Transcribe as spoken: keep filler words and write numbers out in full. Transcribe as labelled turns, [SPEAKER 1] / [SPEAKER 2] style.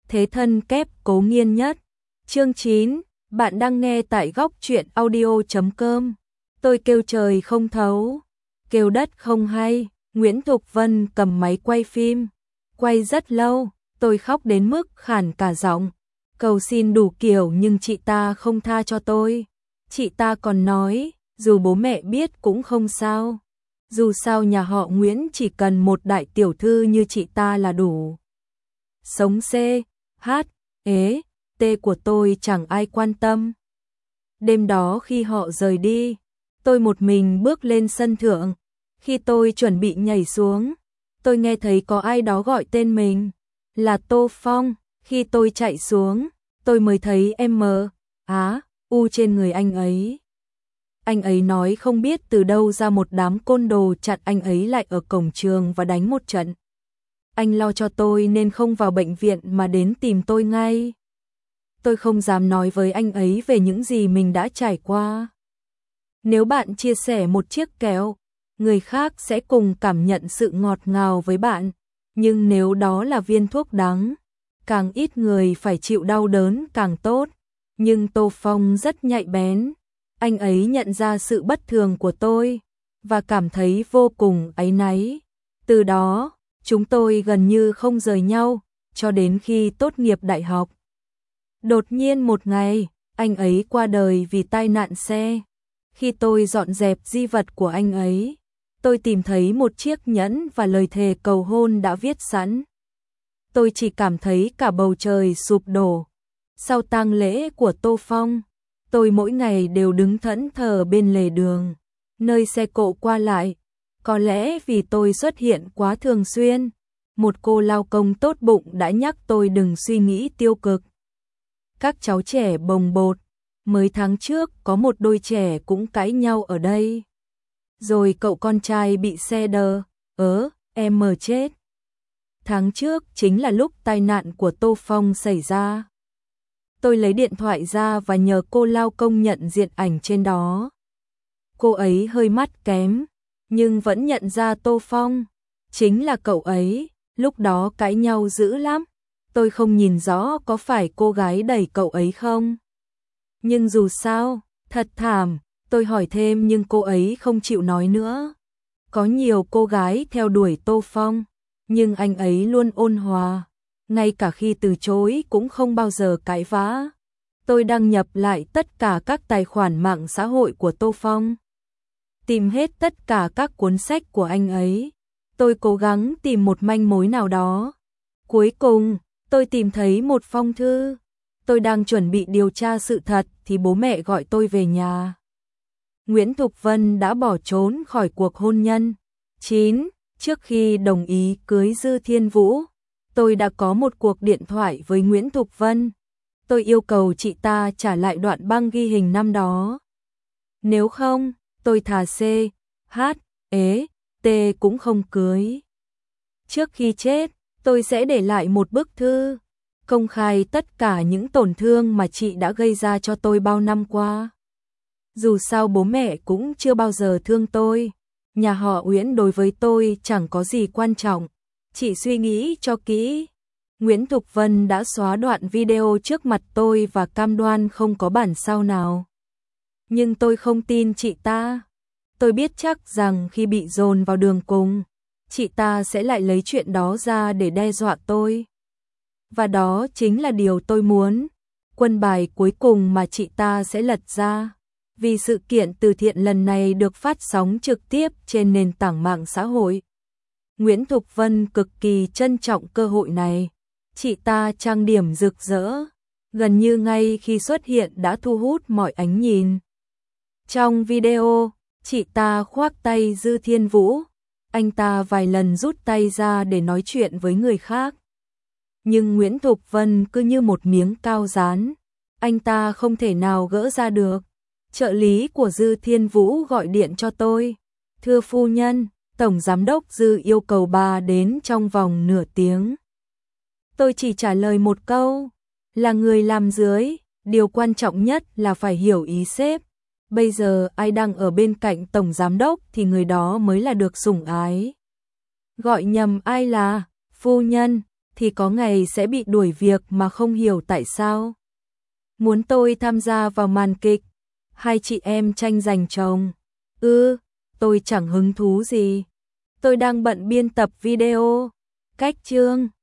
[SPEAKER 1] thế thân kép cố nghiên nhất. Chương chín, bạn đang nghe tại góc truyện audio chấm com. Tôi kêu trời không thấu, kêu đất không hay. Nguyễn Thục Vân cầm máy quay phim, quay rất lâu, tôi khóc đến mức khản cả giọng, cầu xin đủ kiểu nhưng chị ta không tha cho tôi. Chị ta còn nói, dù bố mẹ biết cũng không sao. Dù sao nhà họ Nguyễn chỉ cần một đại tiểu thư như chị ta là đủ. Sống C, H, ế, T của tôi chẳng ai quan tâm. Đêm đó khi họ rời đi, tôi một mình bước lên sân thượng. Khi tôi chuẩn bị nhảy xuống, tôi nghe thấy có ai đó gọi tên mình, là Tô Phong. Khi tôi chạy xuống, tôi mới thấy M, Á, U trên người anh ấy. Anh ấy nói không biết từ đâu ra một đám côn đồ chặn anh ấy lại ở cổng trường và đánh một trận. Anh lo cho tôi nên không vào bệnh viện mà đến tìm tôi ngay. Tôi không dám nói với anh ấy về những gì mình đã trải qua. Nếu bạn chia sẻ một chiếc kẹo, người khác sẽ cùng cảm nhận sự ngọt ngào với bạn. Nhưng nếu đó là viên thuốc đắng, càng ít người phải chịu đau đớn càng tốt. Nhưng Tô Phong rất nhạy bén. Anh ấy nhận ra sự bất thường của tôi và cảm thấy vô cùng áy náy. Từ đó, chúng tôi gần như không rời nhau cho đến khi tốt nghiệp đại học. Đột nhiên một ngày, anh ấy qua đời vì tai nạn xe. Khi tôi dọn dẹp di vật của anh ấy, tôi tìm thấy một chiếc nhẫn và lời thề cầu hôn đã viết sẵn. Tôi chỉ cảm thấy cả bầu trời sụp đổ. Sau tang lễ của Tô Phong, tôi mỗi ngày đều đứng thẫn thờ bên lề đường, nơi xe cộ qua lại. Có lẽ vì tôi xuất hiện quá thường xuyên, một cô lao công tốt bụng đã nhắc tôi đừng suy nghĩ tiêu cực. Các cháu trẻ bồng bột, mới tháng trước có một đôi trẻ cũng cãi nhau ở đây. Rồi cậu con trai bị xe đờ, ớ, em mờ chết. Tháng trước chính là lúc tai nạn của Tô Phong xảy ra. Tôi lấy điện thoại ra và nhờ cô lao công nhận diện ảnh trên đó. Cô ấy hơi mắt kém, nhưng vẫn nhận ra Tô Phong. Chính là cậu ấy, lúc đó cãi nhau dữ lắm. Tôi không nhìn rõ có phải cô gái đẩy cậu ấy không. Nhưng dù sao, thật thảm, tôi hỏi thêm nhưng cô ấy không chịu nói nữa. Có nhiều cô gái theo đuổi Tô Phong, nhưng anh ấy luôn ôn hòa. Ngay cả khi từ chối cũng không bao giờ cãi vã. Tôi đăng nhập lại tất cả các tài khoản mạng xã hội của Tô Phong. Tìm hết tất cả các cuốn sách của anh ấy. Tôi cố gắng tìm một manh mối nào đó. Cuối cùng, tôi tìm thấy một phong thư. Tôi đang chuẩn bị điều tra sự thật thì bố mẹ gọi tôi về nhà. Nguyễn Thục Vân đã bỏ trốn khỏi cuộc hôn nhân. chín. Trước khi đồng ý cưới Dư Thiên Vũ, tôi đã có một cuộc điện thoại với Nguyễn Thục Vân. Tôi yêu cầu chị ta trả lại đoạn băng ghi hình năm đó. Nếu không, tôi thà C, H, ế, T cũng không cưới. Trước khi chết, tôi sẽ để lại một bức thư, công khai tất cả những tổn thương mà chị đã gây ra cho tôi bao năm qua. Dù sao bố mẹ cũng chưa bao giờ thương tôi. Nhà họ Nguyễn đối với tôi chẳng có gì quan trọng. Chị suy nghĩ cho kỹ. Nguyễn Thục Vân đã xóa đoạn video trước mặt tôi và cam đoan không có bản sao nào. Nhưng tôi không tin chị ta. Tôi biết chắc rằng khi bị dồn vào đường cùng, chị ta sẽ lại lấy chuyện đó ra để đe dọa tôi. Và đó chính là điều tôi muốn. Quân bài cuối cùng mà chị ta sẽ lật ra. Vì sự kiện từ thiện lần này được phát sóng trực tiếp trên nền tảng mạng xã hội. Nguyễn Thục Vân cực kỳ trân trọng cơ hội này. Chị ta trang điểm rực rỡ, gần như ngay khi xuất hiện đã thu hút mọi ánh nhìn. Trong video, chị ta khoác tay Dư Thiên Vũ. Anh ta vài lần rút tay ra để nói chuyện với người khác. Nhưng Nguyễn Thục Vân cứ như một miếng cao dán. Anh ta không thể nào gỡ ra được. Trợ lý của Dư Thiên Vũ gọi điện cho tôi. Thưa phu nhân, Tổng Giám đốc Dư yêu cầu bà đến trong vòng nửa tiếng. Tôi chỉ trả lời một câu. Là người làm dưới, điều quan trọng nhất là phải hiểu ý sếp. Bây giờ ai đang ở bên cạnh Tổng Giám đốc thì người đó mới là được sủng ái. Gọi nhầm ai là, phu nhân, thì có ngày sẽ bị đuổi việc mà không hiểu tại sao. Muốn tôi tham gia vào màn kịch, hai chị em tranh giành chồng. Ư, tôi chẳng hứng thú gì. Tôi đang bận biên tập video. Cách chương